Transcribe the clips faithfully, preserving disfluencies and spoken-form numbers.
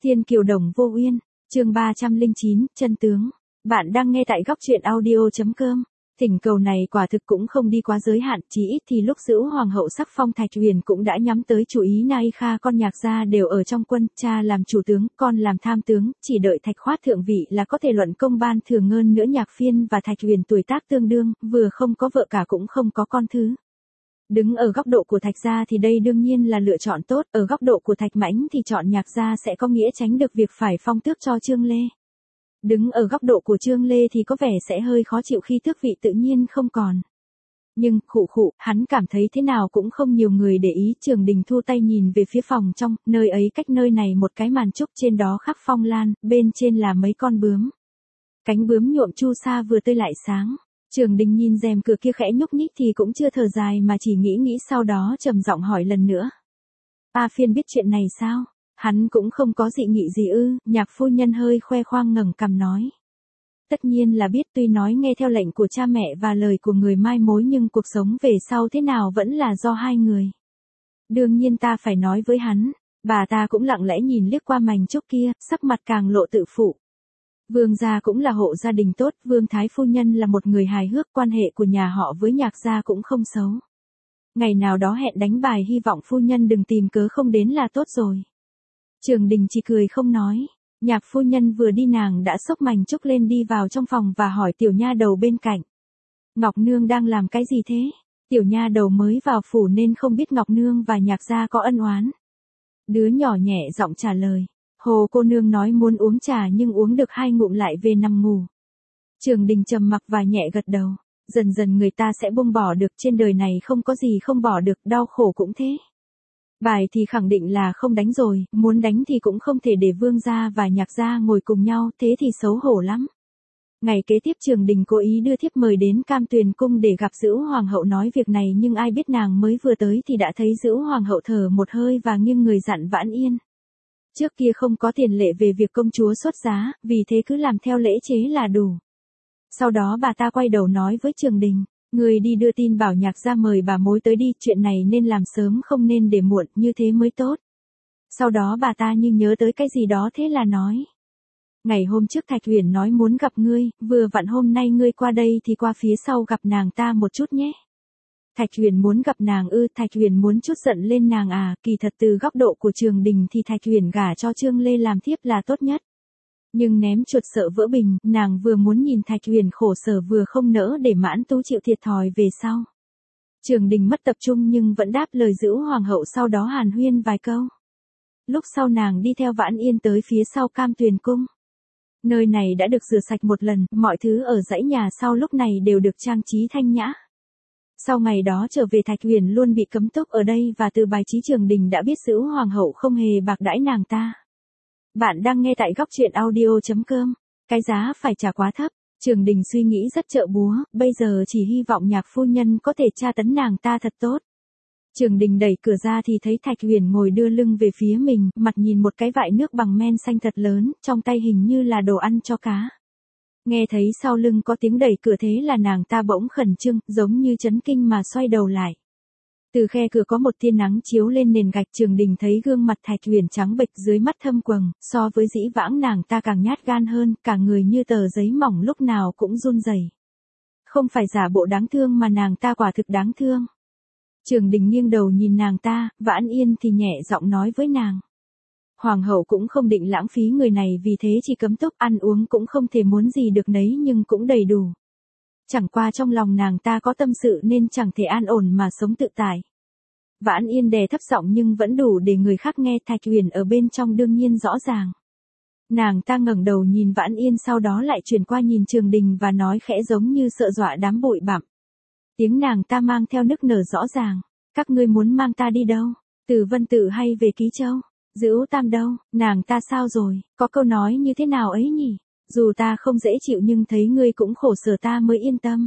Thiên kiều đồng vô uyên, chương ba trăm lẻ chín, chân tướng. Bạn đang nghe tại góc truyện audio chấm com. Thỉnh cầu này quả thực cũng không đi quá giới hạn, chỉ ít thì lúc giữ hoàng hậu sắc phong Thạch Huyền cũng đã nhắm tới chủ ý. Nai Kha con Nhạc gia đều ở trong quân, cha làm chủ tướng, con làm tham tướng, chỉ đợi Thạch khoát thượng vị là có thể luận công ban thưởng. Hơn nữa Nhạc Phiên và Thạch Huyền tuổi tác tương đương, vừa không có vợ cả cũng không có con thứ. Đứng ở góc độ của Thạch gia thì đây đương nhiên là lựa chọn tốt, ở góc độ của Thạch Mãnh thì chọn Nhạc gia sẽ có nghĩa tránh được việc phải phong tước cho Trương Lê. Đứng ở góc độ của Trương Lê thì có vẻ sẽ hơi khó chịu khi tước vị tự nhiên không còn. Nhưng, khụ khụ, hắn cảm thấy thế nào cũng không nhiều người để ý. Trường Đình thu tay nhìn về phía phòng trong, nơi ấy cách nơi này một cái màn trúc, trên đó khắc phong lan, bên trên là mấy con bướm. Cánh bướm nhuộm chu sa vừa tươi lại sáng. Trường Đình nhìn rèm cửa kia khẽ nhúc nhích thì cũng chưa thở dài mà chỉ nghĩ nghĩ, sau đó trầm giọng hỏi lần nữa. A Phiên biết chuyện này sao? Hắn cũng không có dị nghị gì ư? Nhạc phu nhân hơi khoe khoang ngẩng cằm nói. Tất nhiên là biết, tuy nói nghe theo lệnh của cha mẹ và lời của người mai mối nhưng cuộc sống về sau thế nào vẫn là do hai người. Đương nhiên ta phải nói với hắn. Bà ta cũng lặng lẽ nhìn liếc qua mảnh trúc kia, sắc mặt càng lộ tự phụ. Vương gia cũng là hộ gia đình tốt, Vương Thái phu nhân là một người hài hước, quan hệ của nhà họ với Nhạc gia cũng không xấu. Ngày nào đó hẹn đánh bài, hy vọng phu nhân đừng tìm cớ không đến là tốt rồi. Trường Đình chỉ cười không nói. Nhạc phu nhân vừa đi nàng đã xốc mảnh trúc lên đi vào trong phòng và hỏi tiểu nha đầu bên cạnh. Ngọc Nương đang làm cái gì thế? Tiểu nha đầu mới vào phủ nên không biết Ngọc Nương và Nhạc gia có ân oán. Đứa nhỏ nhẹ giọng trả lời. Hồ cô nương nói muốn uống trà nhưng uống được hai ngụm lại về nằm ngủ. Trường Đình trầm mặc và nhẹ gật đầu. Dần dần người ta sẽ buông bỏ được, trên đời này không có gì không bỏ được, đau khổ cũng thế. Bài thì khẳng định là không đánh rồi, muốn đánh thì cũng không thể để Vương gia và Nhạc gia ngồi cùng nhau, thế thì xấu hổ lắm. Ngày kế tiếp Trường Đình cố ý đưa thiếp mời đến Cam Tuyền cung để gặp Dữu hoàng hậu nói việc này, nhưng ai biết nàng mới vừa tới thì đã thấy Dữu hoàng hậu thở một hơi và nghiêng người dặn Vãn Yên. Trước kia không có tiền lệ về việc công chúa xuất giá, vì thế cứ làm theo lễ chế là đủ. Sau đó bà ta quay đầu nói với Trường Đình, người đi đưa tin bảo Nhạc gia mời bà mối tới đi, chuyện này nên làm sớm không nên để muộn, như thế mới tốt. Sau đó bà ta như nhớ tới cái gì đó thế là nói. Ngày hôm trước Thạch Huyền nói muốn gặp ngươi, vừa vặn hôm nay ngươi qua đây thì qua phía sau gặp nàng ta một chút nhé. Thạch Huyền muốn gặp nàng ư? Thạch Huyền muốn chút giận lên nàng à? Kỳ thật từ góc độ của Trường Đình thì Thạch Huyền gả cho Trương Lê làm thiếp là tốt nhất. Nhưng ném chuột sợ vỡ bình, nàng vừa muốn nhìn Thạch Huyền khổ sở vừa không nỡ để Mãn Tú chịu thiệt thòi về sau. Trường Đình mất tập trung nhưng vẫn đáp lời Dữu hoàng hậu, sau đó hàn huyên vài câu. Lúc sau nàng đi theo Vãn Yên tới phía sau Cam Tuyền cung. Nơi này đã được rửa sạch một lần, mọi thứ ở dãy nhà sau lúc này đều được trang trí thanh nhã. Sau ngày đó trở về Thạch Huyền luôn bị cấm túc ở đây và từ bài trí Trường Đình đã biết Dữu hoàng hậu không hề bạc đãi nàng ta. Bạn đang nghe tại góc truyện audio chấm com. Cái giá phải trả quá thấp. Trường Đình suy nghĩ rất trợ búa, bây giờ chỉ hy vọng Nhạc phu nhân có thể tra tấn nàng ta thật tốt. Trường Đình đẩy cửa ra thì thấy Thạch Huyền ngồi đưa lưng về phía mình, mặt nhìn một cái vại nước bằng men xanh thật lớn, trong tay hình như là đồ ăn cho cá. Nghe thấy sau lưng có tiếng đẩy cửa thế là nàng ta bỗng khẩn trương, giống như chấn kinh mà xoay đầu lại. Từ khe cửa có một tia nắng chiếu lên nền gạch, Trường Đình thấy gương mặt Thạch Huyền trắng bệch dưới mắt thâm quầng, so với dĩ vãng nàng ta càng nhát gan hơn, cả người như tờ giấy mỏng lúc nào cũng run rẩy. Không phải giả bộ đáng thương mà nàng ta quả thực đáng thương. Trường Đình nghiêng đầu nhìn nàng ta, Vãn Yên thì nhẹ giọng nói với nàng. Hoàng hậu cũng không định lãng phí người này, vì thế chỉ cấm túc, ăn uống cũng không thể muốn gì được nấy nhưng cũng đầy đủ. Chẳng qua trong lòng nàng ta có tâm sự nên chẳng thể an ổn mà sống tự tại. Vãn Yên đè thấp giọng nhưng vẫn đủ để người khác nghe, Thạch Huyền ở bên trong đương nhiên rõ ràng. Nàng ta ngẩng đầu nhìn Vãn Yên, sau đó lại chuyển qua nhìn Trường Đình và nói khẽ giống như sợ dọa đám bụi bặm. Tiếng nàng ta mang theo nức nở rõ ràng. Các ngươi muốn mang ta đi đâu? Từ Vân Tự hay về Ký Châu? Dữu Tam đâu? Nàng ta sao rồi? Có câu nói như thế nào ấy nhỉ? Dù ta không dễ chịu nhưng thấy ngươi cũng khổ sở ta mới yên tâm.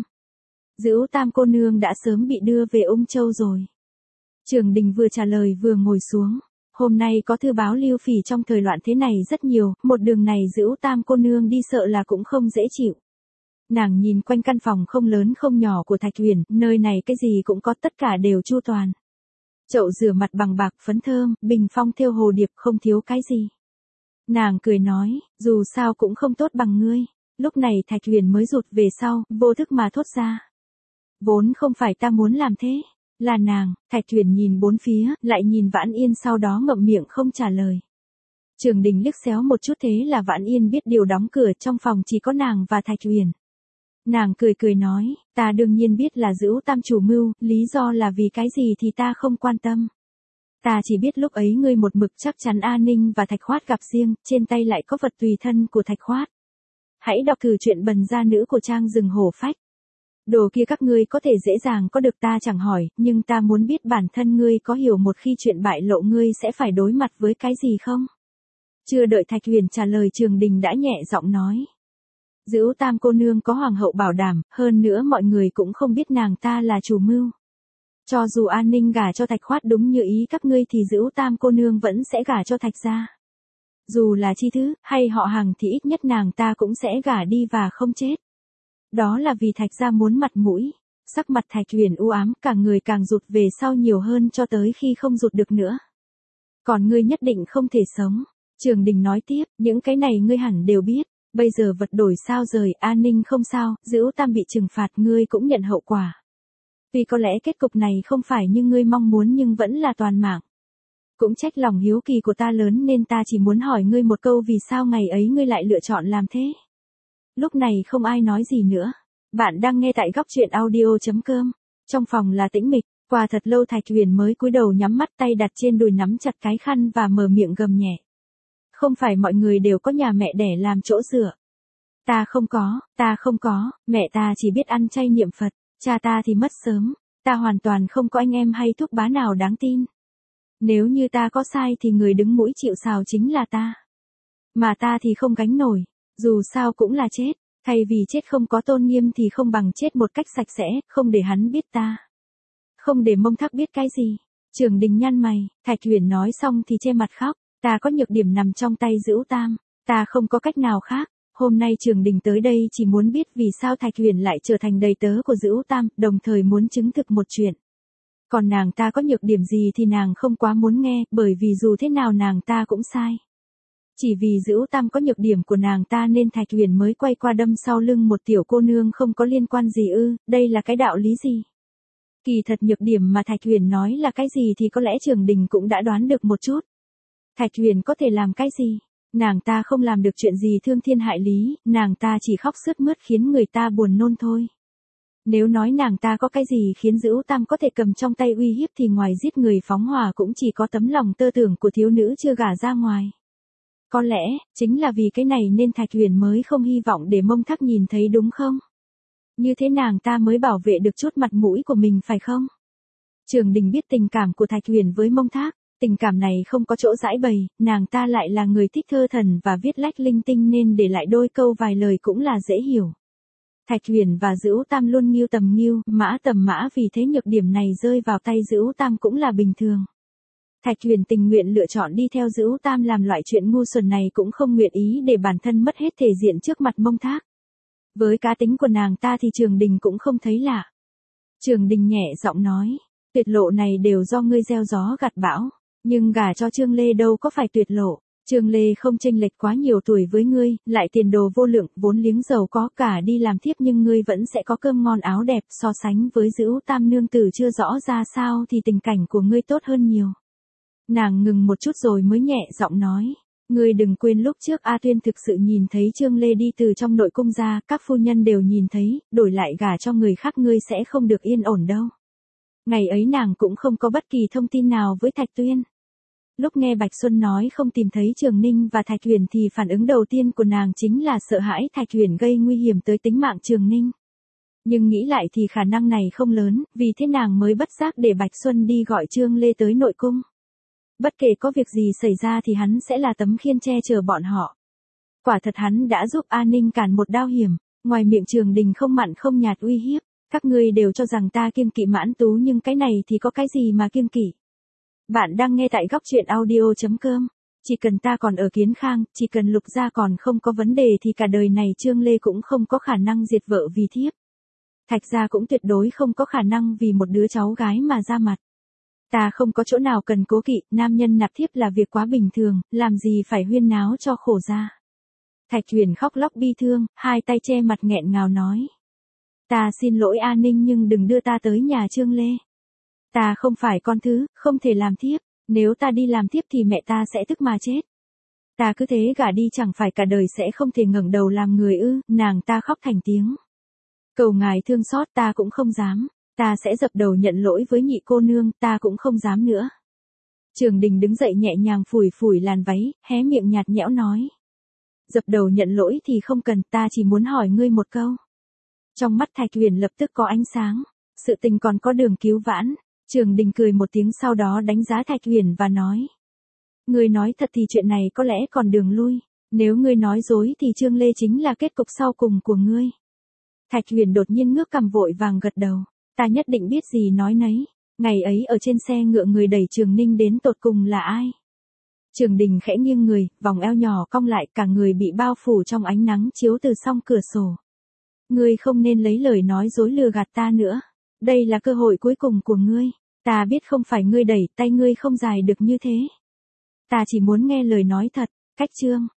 Dữu Tam cô nương đã sớm bị đưa về Ung Châu rồi. Trường Đình vừa trả lời vừa ngồi xuống. Hôm nay có thư báo Lưu Phỉ trong thời loạn thế này rất nhiều, một đường này Dữu Tam cô nương đi sợ là cũng không dễ chịu. Nàng nhìn quanh căn phòng không lớn không nhỏ của Thạch Huyền, nơi này cái gì cũng có, tất cả đều chu toàn. Chậu rửa mặt bằng bạc, phấn thơm, bình phong thêu hồ điệp, không thiếu cái gì. Nàng cười nói, dù sao cũng không tốt bằng ngươi. Lúc này Thạch Huyền mới rụt về sau, vô thức mà thốt ra. Vốn không phải ta muốn làm thế. Là nàng. Thạch Huyền nhìn bốn phía, lại nhìn Vãn Yên sau đó ngậm miệng không trả lời. Trường Đình liếc xéo một chút thế là Vãn Yên biết điều đóng cửa, trong phòng chỉ có nàng và Thạch Huyền. Nàng cười cười nói, ta đương nhiên biết là Dữu Tam chủ mưu, lý do là vì cái gì thì ta không quan tâm. Ta chỉ biết lúc ấy ngươi một mực chắc chắn A Ninh và Thạch Khoát gặp riêng, trên tay lại có vật tùy thân của Thạch Khoát. Hãy đọc thử chuyện Bần gia nữ của Trang Rừng Hổ Phách. Đồ kia các ngươi có thể dễ dàng có được ta chẳng hỏi, nhưng ta muốn biết bản thân ngươi có hiểu một khi chuyện bại lộ ngươi sẽ phải đối mặt với cái gì không? Chưa đợi Thạch Huyền trả lời Trường Đình đã nhẹ giọng nói. Dữu Tam cô nương có hoàng hậu bảo đảm, hơn nữa mọi người cũng không biết nàng ta là chủ mưu. Cho dù An Ninh gả cho Thạch Khoát đúng như ý các ngươi thì Dữu Tam cô nương vẫn sẽ gả cho Thạch gia. Dù là chi thứ, hay họ hàng thì ít nhất nàng ta cũng sẽ gả đi và không chết. Đó là vì Thạch gia muốn mặt mũi. Sắc mặt Thạch Huyền u ám, cả người càng rụt về sau nhiều hơn cho tới khi không rụt được nữa. Còn ngươi nhất định không thể sống. Trường Đình nói tiếp, những cái này ngươi hẳn đều biết. Bây giờ vật đổi sao rời, An Ninh không sao, Dữu Tam bị trừng phạt ngươi cũng nhận hậu quả. Vì có lẽ kết cục này không phải như ngươi mong muốn nhưng vẫn là toàn mạng. Cũng trách lòng hiếu kỳ của ta lớn nên ta chỉ muốn hỏi ngươi một câu vì sao ngày ấy ngươi lại lựa chọn làm thế. Lúc này không ai nói gì nữa. Bạn đang nghe tại góc truyện audio chấm com. Trong phòng là tĩnh mịch, qua thật lâu Thạch Huyền mới cúi đầu nhắm mắt tay đặt trên đùi nắm chặt cái khăn và mở miệng gầm nhẹ. Không phải mọi người đều có nhà mẹ đẻ làm chỗ dựa. Ta không có, ta không có, mẹ ta chỉ biết ăn chay niệm Phật, cha ta thì mất sớm, ta hoàn toàn không có anh em hay thúc bá nào đáng tin. Nếu như ta có sai thì người đứng mũi chịu sào chính là ta. Mà ta thì không gánh nổi, dù sao cũng là chết, thay vì chết không có tôn nghiêm thì không bằng chết một cách sạch sẽ, không để hắn biết ta. Không để Mông Thác biết cái gì. Trường Đình nhăn mày, Thạch Huyền nói xong thì che mặt khóc. Ta có nhược điểm nằm trong tay Dữu Tam, ta không có cách nào khác. Hôm nay Trường Đình tới đây chỉ muốn biết vì sao Thạch Huyền lại trở thành đầy tớ của Dữu Tam, đồng thời muốn chứng thực một chuyện. Còn nàng ta có nhược điểm gì thì nàng không quá muốn nghe, bởi vì dù thế nào nàng ta cũng sai. Chỉ vì Dữu Tam có nhược điểm của nàng ta nên Thạch Huyền mới quay qua đâm sau lưng một tiểu cô nương không có liên quan gì ư, đây là cái đạo lý gì? Kỳ thật nhược điểm mà Thạch Huyền nói là cái gì thì có lẽ Trường Đình cũng đã đoán được một chút. Thạch Huyền có thể làm cái gì? Nàng ta không làm được chuyện gì thương thiên hại lý, nàng ta chỉ khóc sướt mướt khiến người ta buồn nôn thôi. Nếu nói nàng ta có cái gì khiến Dữu Tam có thể cầm trong tay uy hiếp thì ngoài giết người phóng hỏa cũng chỉ có tấm lòng tơ tưởng của thiếu nữ chưa gả ra ngoài. Có lẽ, chính là vì cái này nên Thạch Huyền mới không hy vọng để Mông Thác nhìn thấy đúng không? Như thế nàng ta mới bảo vệ được chút mặt mũi của mình phải không? Trường Đình biết tình cảm của Thạch Huyền với Mông Thác. Tình cảm này không có chỗ giải bày, nàng ta lại là người thích thơ thần và viết lách linh tinh nên để lại đôi câu vài lời cũng là dễ hiểu. Thạch Huyền và Dữu Tam luôn nghiêu tầm nghiêu, mã tầm mã vì thế nhược điểm này rơi vào tay Dữu Tam cũng là bình thường. Thạch Huyền tình nguyện lựa chọn đi theo Dữu Tam làm loại chuyện ngu xuẩn này cũng không nguyện ý để bản thân mất hết thể diện trước mặt Mông Thác. Với cá tính của nàng ta thì Trường Đình cũng không thấy lạ. Trường Đình nhẹ giọng nói, tuyệt lộ này đều do ngươi gieo gió gặt bão. Nhưng gả cho Trương Lê đâu có phải tuyệt lộ, Trương Lê không chênh lệch quá nhiều tuổi với ngươi, lại tiền đồ vô lượng, vốn liếng giàu có cả đi làm thiếp nhưng ngươi vẫn sẽ có cơm ngon áo đẹp, so sánh với Dữu Tam nương tử chưa rõ ra sao thì tình cảnh của ngươi tốt hơn nhiều. Nàng ngừng một chút rồi mới nhẹ giọng nói, ngươi đừng quên lúc trước A Tuyên thực sự nhìn thấy Trương Lê đi từ trong nội cung ra, các phu nhân đều nhìn thấy, đổi lại gả cho người khác ngươi sẽ không được yên ổn đâu. Ngày ấy nàng cũng không có bất kỳ thông tin nào với Thạch Tuyên. Lúc nghe Bạch Xuân nói không tìm thấy Trường Ninh và Thạch Huyền thì phản ứng đầu tiên của nàng chính là sợ hãi Thạch Huyền gây nguy hiểm tới tính mạng Trường Ninh. Nhưng nghĩ lại thì khả năng này không lớn, vì thế nàng mới bất giác để Bạch Xuân đi gọi Trương Lê tới nội cung. Bất kể có việc gì xảy ra thì hắn sẽ là tấm khiên che chở bọn họ. Quả thật hắn đã giúp An Ninh cản một đao hiểm, ngoài miệng Trường Đình không mặn không nhạt uy hiếp, các ngươi đều cho rằng ta kiêng kỵ Mãn Tú nhưng cái này thì có cái gì mà kiêng kỵ. Bạn đang nghe tại góc truyện audio chấm com. Chỉ cần ta còn ở Kiến Khang, chỉ cần Lục gia còn không có vấn đề thì cả đời này Trương Lê cũng không có khả năng diệt vợ vì thiếp. Thạch gia cũng tuyệt đối không có khả năng vì một đứa cháu gái mà ra mặt. Ta không có chỗ nào cần cố kỵ, nam nhân nạp thiếp là việc quá bình thường, làm gì phải huyên náo cho khổ ra. Thạch Huyền khóc lóc bi thương, hai tay che mặt nghẹn ngào nói. Ta xin lỗi A Ninh nhưng đừng đưa ta tới nhà Trương Lê. Ta không phải con thứ, không thể làm thiếp, nếu ta đi làm thiếp thì mẹ ta sẽ tức mà chết. Ta cứ thế gả đi chẳng phải cả đời sẽ không thể ngẩng đầu làm người ư, nàng ta khóc thành tiếng. Cầu ngài thương xót, ta cũng không dám, ta sẽ dập đầu nhận lỗi với nhị cô nương, ta cũng không dám nữa. Trường Đình đứng dậy nhẹ nhàng phủi phủi làn váy, hé miệng nhạt nhẽo nói. Dập đầu nhận lỗi thì không cần, ta chỉ muốn hỏi ngươi một câu. Trong mắt Thạch Huyền lập tức có ánh sáng, sự tình còn có đường cứu vãn. Trường Đình cười một tiếng sau đó đánh giá Thạch Huyền và nói. Ngươi nói thật thì chuyện này có lẽ còn đường lui, nếu ngươi nói dối thì Trương Lê chính là kết cục sau cùng của ngươi. Thạch Huyền đột nhiên ngước cằm vội vàng gật đầu, ta nhất định biết gì nói nấy, ngày ấy ở trên xe ngựa người đẩy Trường Ninh đến tột cùng là ai? Trường Đình khẽ nghiêng người, vòng eo nhỏ cong lại, cả người bị bao phủ trong ánh nắng chiếu từ song cửa sổ. Ngươi không nên lấy lời nói dối lừa gạt ta nữa, đây là cơ hội cuối cùng của ngươi, ta biết không phải ngươi đẩy, tay ngươi không dài được như thế. Ta chỉ muốn nghe lời nói thật, cách Trương